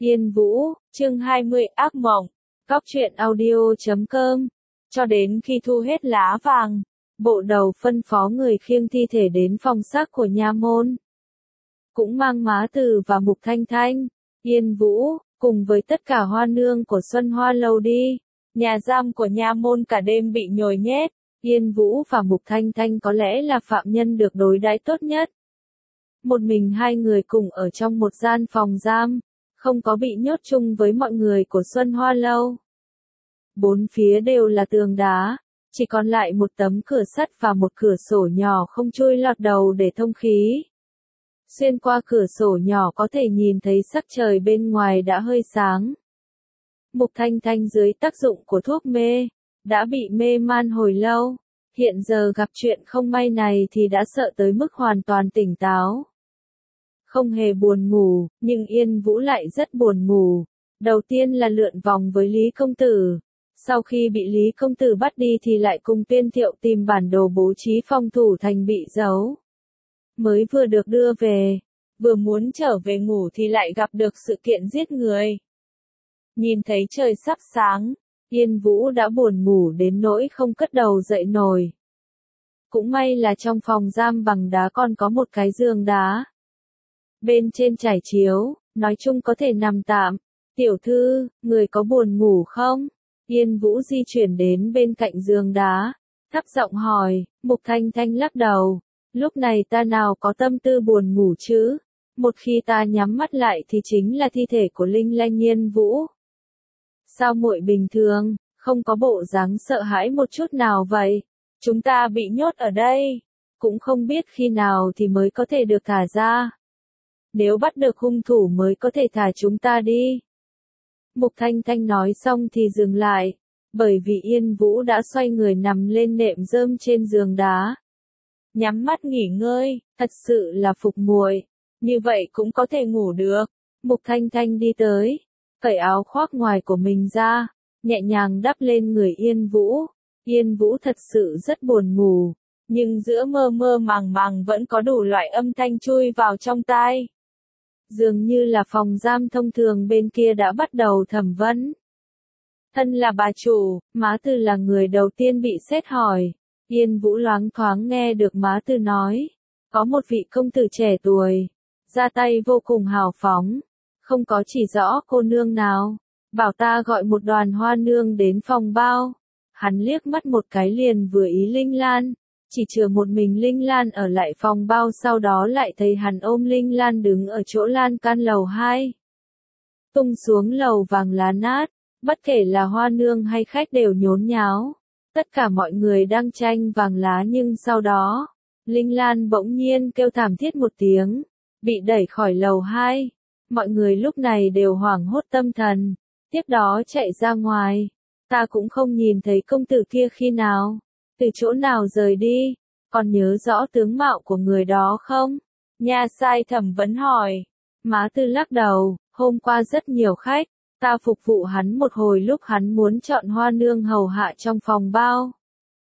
Yên Vũ, chương 20 ác mộng, Cóc truyện audio.com. Cho đến khi thu hết lá vàng, bộ đầu phân phó người khiêng thi thể đến phòng xác của nha môn. Cũng mang Má Từ và Mục Thanh Thanh, Yên Vũ, cùng với tất cả hoa nương của Xuân Hoa Lâu đi. Nhà giam của nha môn cả đêm bị nhồi nhét, Yên Vũ và Mục Thanh Thanh có lẽ là phạm nhân được đối đãi tốt nhất. Một mình hai người cùng ở trong một gian phòng giam, không có bị nhốt chung với mọi người của Xuân Hoa Lâu. Bốn phía đều là tường đá, chỉ còn lại một tấm cửa sắt và một cửa sổ nhỏ không chui lọt đầu để thông khí. Xuyên qua cửa sổ nhỏ có thể nhìn thấy sắc trời bên ngoài đã hơi sáng. Mục Thanh Thanh dưới tác dụng của thuốc mê, đã bị mê man hồi lâu, hiện giờ gặp chuyện không may này thì đã sợ tới mức hoàn toàn tỉnh táo. Không hề buồn ngủ, nhưng Yên Vũ lại rất buồn ngủ. Đầu tiên là lượn vòng với Lý Công Tử. Sau khi bị Lý Công Tử bắt đi thì lại cùng Tiên Thiệu tìm bản đồ bố trí phòng thủ thành bị giấu. Mới vừa được đưa về, vừa muốn trở về ngủ thì lại gặp được sự kiện giết người. Nhìn thấy trời sắp sáng, Yên Vũ đã buồn ngủ đến nỗi không cất đầu dậy nổi. Cũng may là trong phòng giam bằng đá còn có một cái giường đá. Bên trên trải chiếu, nói chung có thể nằm tạm. Tiểu thư, người có buồn ngủ không? Yên Vũ di chuyển đến bên cạnh giường đá, thấp giọng hỏi. Mục Thanh Thanh lắc đầu. Lúc này ta nào có tâm tư buồn ngủ chứ? Một khi ta nhắm mắt lại thì chính là thi thể của Linh Lanh Yên Vũ. Sao muội bình thường, không có bộ dáng sợ hãi một chút nào vậy? Chúng ta bị nhốt ở đây, cũng không biết khi nào thì mới có thể được thả ra. Nếu bắt được hung thủ mới có thể thả chúng ta đi. Mục Thanh Thanh nói xong thì dừng lại, bởi vì Yên Vũ đã xoay người nằm lên nệm rơm trên giường đá. Nhắm mắt nghỉ ngơi, thật sự là phục muội, như vậy cũng có thể ngủ được. Mục Thanh Thanh đi tới, cởi áo khoác ngoài của mình ra, nhẹ nhàng đắp lên người Yên Vũ. Yên Vũ thật sự rất buồn ngủ, nhưng giữa mơ mơ màng màng vẫn có đủ loại âm thanh chui vào trong tai. Dường như là phòng giam thông thường bên kia đã bắt đầu thẩm vấn. Thân là bà chủ, Má Từ là người đầu tiên bị xét hỏi. Yên Vũ loáng thoáng nghe được Má Từ nói, có một vị công tử trẻ tuổi, ra tay vô cùng hào phóng, không có chỉ rõ cô nương nào, bảo ta gọi một đoàn hoa nương đến phòng bao. Hắn liếc mắt một cái liền vừa ý Linh Lan, chỉ chừa một mình Linh Lan ở lại phòng bao, sau đó lại thấy hắn ôm Linh Lan đứng ở chỗ lan can lầu 2. Tung xuống lầu vàng lá nát, bất kể là hoa nương hay khách đều nhốn nháo. Tất cả mọi người đang tranh vàng lá, nhưng sau đó, Linh Lan bỗng nhiên kêu thảm thiết một tiếng, bị đẩy khỏi lầu 2. Mọi người lúc này đều hoảng hốt tâm thần, tiếp đó chạy ra ngoài. Ta cũng không nhìn thấy công tử kia khi nào, từ chỗ nào rời đi, còn nhớ rõ tướng mạo của người đó không? Nha sai thẩm vấn hỏi. Má Từ lắc đầu, hôm qua rất nhiều khách, ta phục vụ hắn một hồi lúc hắn muốn chọn hoa nương hầu hạ trong phòng bao.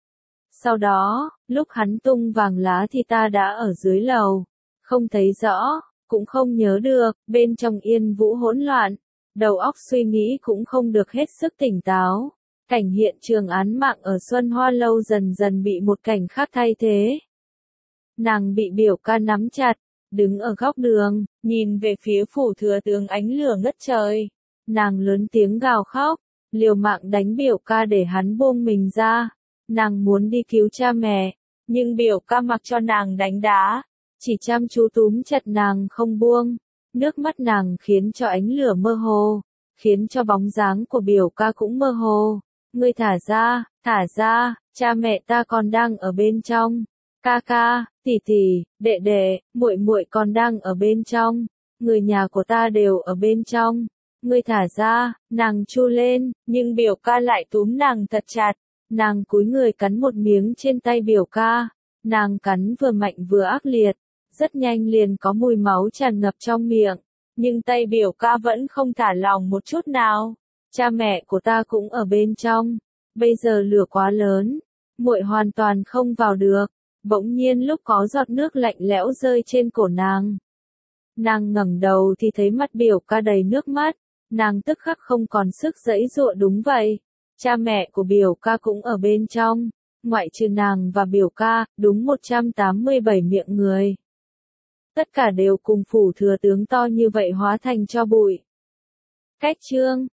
Sau đó, lúc hắn tung vàng lá thì ta đã ở dưới lầu, không thấy rõ, cũng không nhớ được. Bên trong Yên Vũ hỗn loạn, đầu óc suy nghĩ cũng không được hết sức tỉnh táo. Cảnh hiện trường án mạng ở Xuân Hoa Lâu dần dần bị một cảnh khác thay thế. Nàng bị biểu ca nắm chặt, đứng ở góc đường, nhìn về phía phủ thừa tướng ánh lửa ngất trời. Nàng lớn tiếng gào khóc, liều mạng đánh biểu ca để hắn buông mình ra. Nàng muốn đi cứu cha mẹ, nhưng biểu ca mặc cho nàng đánh đá, chỉ chăm chú túm chặt nàng không buông. Nước mắt nàng khiến cho ánh lửa mơ hồ, khiến cho bóng dáng của biểu ca cũng mơ hồ. Ngươi thả ra, cha mẹ ta còn đang ở bên trong. Ca ca, tỷ tỷ, đệ đệ, muội muội còn đang ở bên trong. Người nhà của ta đều ở bên trong. Ngươi thả ra, nàng chu lên, nhưng biểu ca lại túm nàng thật chặt. Nàng cúi người cắn một miếng trên tay biểu ca. Nàng cắn vừa mạnh vừa ác liệt, rất nhanh liền có mùi máu tràn ngập trong miệng. Nhưng tay biểu ca vẫn không thả lỏng một chút nào. Cha mẹ của ta cũng ở bên trong. Bây giờ lửa quá lớn, muội hoàn toàn không vào được. Bỗng nhiên lúc có giọt nước lạnh lẽo rơi trên cổ nàng. Nàng ngẩng đầu thì thấy mắt biểu ca đầy nước mắt, Nàng tức khắc không còn sức giãy giụa. Đúng vậy, cha mẹ của biểu ca cũng ở bên trong, ngoại trừ nàng và biểu ca, đúng 187 miệng người. Tất cả đều cùng phủ thừa tướng to như vậy hóa thành tro bụi. Cách chương